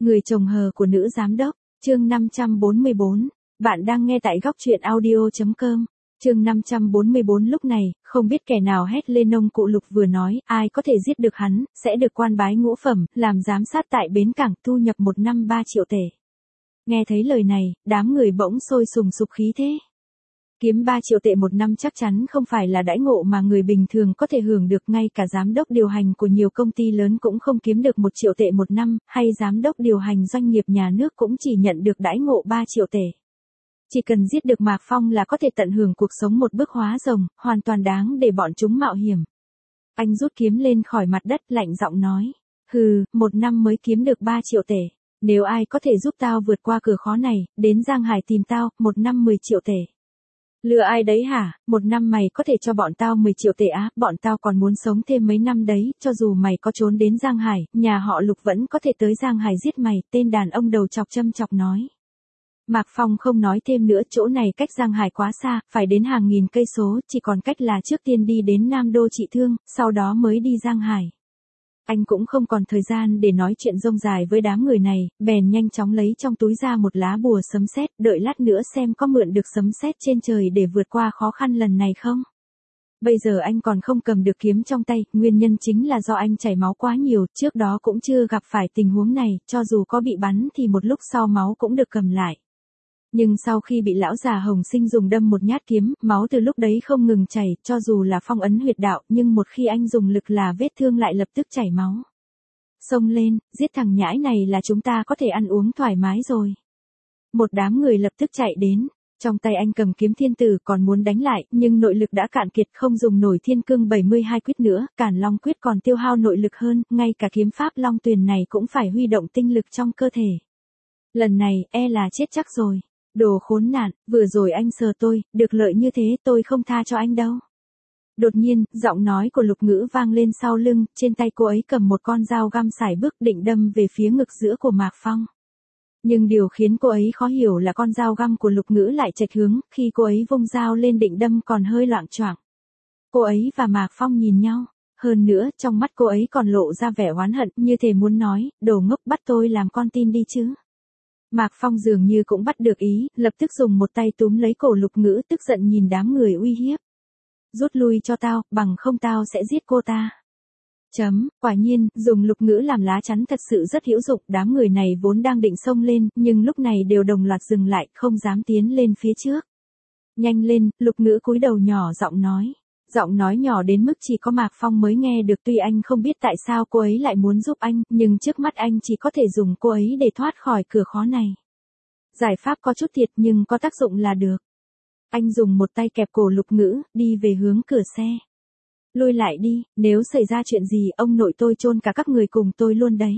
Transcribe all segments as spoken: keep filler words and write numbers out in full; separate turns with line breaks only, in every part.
Người chồng hờ của nữ giám đốc, chương năm trăm bốn mươi bốn. Bạn đang nghe tại góc truyện audio chấm com. Chương năm trăm bốn mươi bốn. Lúc này, không biết kẻ nào hét lên, ông cụ Lục vừa nói, ai có thể giết được hắn, sẽ được quan bái ngũ phẩm, làm giám sát tại bến cảng, thu nhập một năm ba triệu tể. Nghe thấy lời này, đám người bỗng sôi sùng sục khí thế. Kiếm ba triệu tệ một năm chắc chắn không phải là đãi ngộ mà người bình thường có thể hưởng được, ngay cả giám đốc điều hành của nhiều công ty lớn cũng không kiếm được một triệu tệ một năm, hay giám đốc điều hành doanh nghiệp nhà nước cũng chỉ nhận được đãi ngộ ba triệu tệ. Chỉ cần giết được Mạc Phong là có thể tận hưởng cuộc sống một bước hóa rồng, hoàn toàn đáng để bọn chúng mạo hiểm. Anh rút kiếm lên khỏi mặt đất, lạnh giọng nói, hừ, một năm mới kiếm được ba triệu tệ. Nếu ai có thể giúp tao vượt qua cửa khó này, đến Giang Hải tìm tao, một năm mười triệu tệ. Lừa ai đấy hả, một năm mày có thể cho bọn tao mười triệu tệ á, bọn tao còn muốn sống thêm mấy năm đấy, cho dù mày có trốn đến Giang Hải, nhà họ Lục vẫn có thể tới Giang Hải giết mày, tên đàn ông đầu chọc châm chọc nói. Mạc Phong không nói thêm nữa, chỗ này cách Giang Hải quá xa, phải đến hàng nghìn cây số, chỉ còn cách là trước tiên đi đến Nam Đô trị thương, sau đó mới đi Giang Hải. Anh cũng không còn thời gian để nói chuyện rông dài với đám người này, bèn nhanh chóng lấy trong túi ra một lá bùa sấm sét, đợi lát nữa xem có mượn được sấm sét trên trời để vượt qua khó khăn lần này không. Bây giờ anh còn không cầm được kiếm trong tay, nguyên nhân chính là do anh chảy máu quá nhiều, trước đó cũng chưa gặp phải tình huống này, cho dù có bị bắn thì một lúc sau máu cũng được cầm lại. Nhưng sau khi bị lão già Hồng Sinh dùng đâm một nhát kiếm, máu từ lúc đấy không ngừng chảy, cho dù là phong ấn huyệt đạo, nhưng một khi anh dùng lực là vết thương lại lập tức chảy máu. Xông lên, giết thằng nhãi này là chúng ta có thể ăn uống thoải mái rồi. Một đám người lập tức chạy đến, trong tay anh cầm kiếm thiên tử còn muốn đánh lại, nhưng nội lực đã cạn kiệt, không dùng nổi thiên cương bảy mươi hai quyết nữa, Càn Long quyết còn tiêu hao nội lực hơn, ngay cả kiếm pháp Long Tuyền này cũng phải huy động tinh lực trong cơ thể. Lần này, e là chết chắc rồi. Đồ khốn nạn, vừa rồi anh sờ tôi, được lợi như thế tôi không tha cho anh đâu. Đột nhiên, giọng nói của Lục Ngữ vang lên sau lưng, trên tay cô ấy cầm một con dao găm sải bước định đâm về phía ngực giữa của Mạc Phong. Nhưng điều khiến cô ấy khó hiểu là con dao găm của Lục Ngữ lại chệch hướng, khi cô ấy vung dao lên định đâm còn hơi loạng choạng. Cô ấy và Mạc Phong nhìn nhau, hơn nữa trong mắt cô ấy còn lộ ra vẻ oán hận, như thể muốn nói, đồ ngốc bắt tôi làm con tin đi chứ. Mạc Phong dường như cũng bắt được ý, lập tức dùng một tay túm lấy cổ Lục Ngữ, tức giận nhìn đám người uy hiếp. Rút lui cho tao, bằng không tao sẽ giết cô ta. Chấm, quả nhiên, dùng Lục Ngữ làm lá chắn thật sự rất hữu dụng, đám người này vốn đang định xông lên, nhưng lúc này đều đồng loạt dừng lại, không dám tiến lên phía trước. Nhanh lên, Lục Ngữ cúi đầu nhỏ giọng nói. Giọng nói nhỏ đến mức chỉ có Mạc Phong mới nghe được, tuy anh không biết tại sao cô ấy lại muốn giúp anh, nhưng trước mắt anh chỉ có thể dùng cô ấy để thoát khỏi cửa khó này. Giải pháp có chút thiệt nhưng có tác dụng là được. Anh dùng một tay kẹp cổ Lục Ngữ, đi về hướng cửa xe. Lui lại đi, nếu xảy ra chuyện gì ông nội tôi chôn cả các người cùng tôi luôn đấy.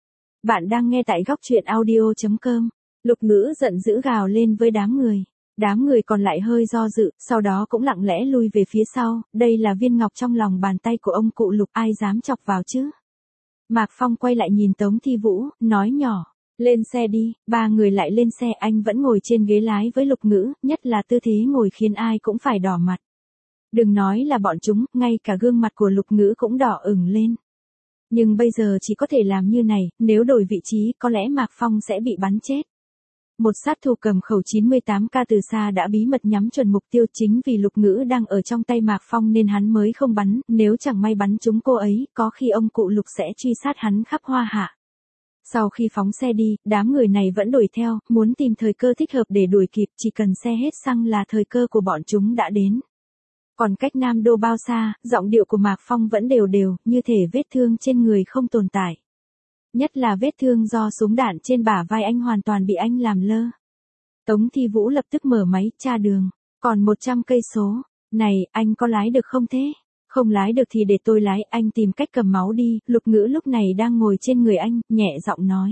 Bạn đang nghe tại góc truyện audio chấm com. Lục Ngữ giận dữ gào lên với đám người. Đám người còn lại hơi do dự, sau đó cũng lặng lẽ lui về phía sau, đây là viên ngọc trong lòng bàn tay của ông cụ Lục, ai dám chọc vào chứ. Mạc Phong quay lại nhìn Tống Thi Vũ, nói nhỏ, lên xe đi, ba người lại lên xe, anh vẫn ngồi trên ghế lái với Lục Ngữ, nhất là tư thế ngồi khiến ai cũng phải đỏ mặt. Đừng nói là bọn chúng, ngay cả gương mặt của Lục Ngữ cũng đỏ ửng lên. Nhưng bây giờ chỉ có thể làm như này, nếu đổi vị trí có lẽ Mạc Phong sẽ bị bắn chết. Một sát thủ cầm khẩu chín mươi tám K từ xa đã bí mật nhắm chuẩn mục tiêu, chính vì Lục Ngữ đang ở trong tay Mạc Phong nên hắn mới không bắn, nếu chẳng may bắn trúng cô ấy, có khi ông cụ Lục sẽ truy sát hắn khắp Hoa Hạ. Sau khi phóng xe đi, đám người này vẫn đuổi theo, muốn tìm thời cơ thích hợp để đuổi kịp, chỉ cần xe hết xăng là thời cơ của bọn chúng đã đến. Còn cách Nam Đô bao xa, giọng điệu của Mạc Phong vẫn đều đều, như thể vết thương trên người không tồn tại. Nhất là vết thương do súng đạn trên bả vai anh hoàn toàn bị anh làm lơ. Tống Thi Vũ lập tức mở máy tra đường, còn một trăm cây số, này, anh có lái được không thế? Không lái được thì để tôi lái, anh tìm cách cầm máu đi, Lục Ngữ lúc này đang ngồi trên người anh, nhẹ giọng nói.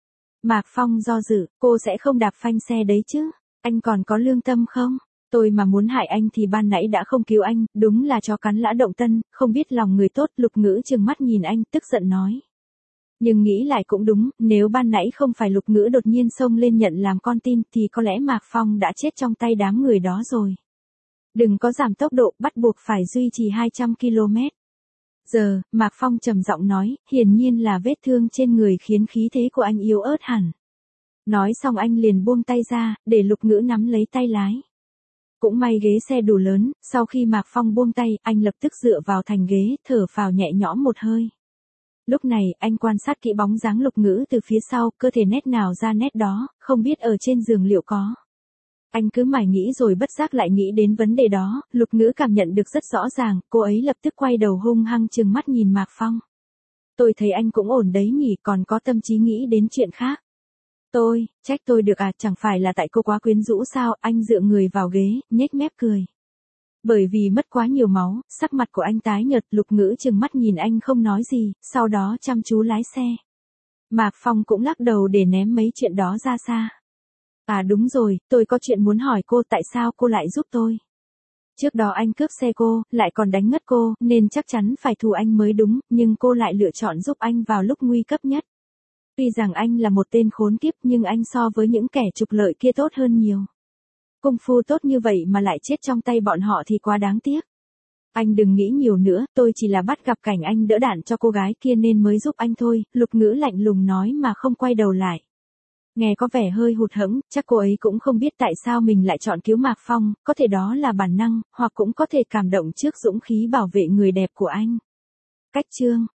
Mạc Phong do dự, cô sẽ không đạp phanh xe đấy chứ, anh còn có lương tâm không? Tôi mà muốn hại anh thì ban nãy đã không cứu anh, đúng là chó cắn lã động tân, không biết lòng người tốt, Lục Ngữ trừng mắt nhìn anh, tức giận nói. Nhưng nghĩ lại cũng đúng, nếu ban nãy không phải Lục Ngữ đột nhiên xông lên nhận làm con tin thì có lẽ Mạc Phong đã chết trong tay đám người đó rồi. Đừng có giảm tốc độ, bắt buộc phải duy trì hai trăm ki lô mét. Giờ, Mạc Phong trầm giọng nói, hiển nhiên là vết thương trên người khiến khí thế của anh yếu ớt hẳn. Nói xong anh liền buông tay ra, để Lục Ngữ nắm lấy tay lái. Cũng may ghế xe đủ lớn, sau khi Mạc Phong buông tay, anh lập tức dựa vào thành ghế, thở phào nhẹ nhõm một hơi. Lúc này, anh quan sát kỹ bóng dáng Lục Ngữ từ phía sau, cơ thể nét nào ra nét đó, không biết ở trên giường liệu có. Anh cứ mải nghĩ rồi bất giác lại nghĩ đến vấn đề đó, Lục Ngữ cảm nhận được rất rõ ràng, cô ấy lập tức quay đầu hung hăng trừng mắt nhìn Mạc Phong. Tôi thấy anh cũng ổn đấy nhỉ, còn có tâm trí nghĩ đến chuyện khác. Tôi, trách tôi được à, chẳng phải là tại cô quá quyến rũ sao, anh dựa người vào ghế, nhếch mép cười. Bởi vì mất quá nhiều máu, sắc mặt của anh tái nhợt, Lục Ngữ trừng mắt nhìn anh không nói gì, sau đó chăm chú lái xe. Mạc Phong cũng lắc đầu để ném mấy chuyện đó ra xa. À đúng rồi, tôi có chuyện muốn hỏi cô, tại sao cô lại giúp tôi? Trước đó anh cướp xe cô, lại còn đánh ngất cô, nên chắc chắn phải thù anh mới đúng, nhưng cô lại lựa chọn giúp anh vào lúc nguy cấp nhất. Tuy rằng anh là một tên khốn kiếp nhưng anh so với những kẻ trục lợi kia tốt hơn nhiều. Công phu tốt như vậy mà lại chết trong tay bọn họ thì quá đáng tiếc. Anh đừng nghĩ nhiều nữa, tôi chỉ là bắt gặp cảnh anh đỡ đạn cho cô gái kia nên mới giúp anh thôi, Lục Ngữ lạnh lùng nói mà không quay đầu lại. Nghe có vẻ hơi hụt hẫng, chắc cô ấy cũng không biết tại sao mình lại chọn cứu Mạc Phong, có thể đó là bản năng, hoặc cũng có thể cảm động trước dũng khí bảo vệ người đẹp của anh. Cách chương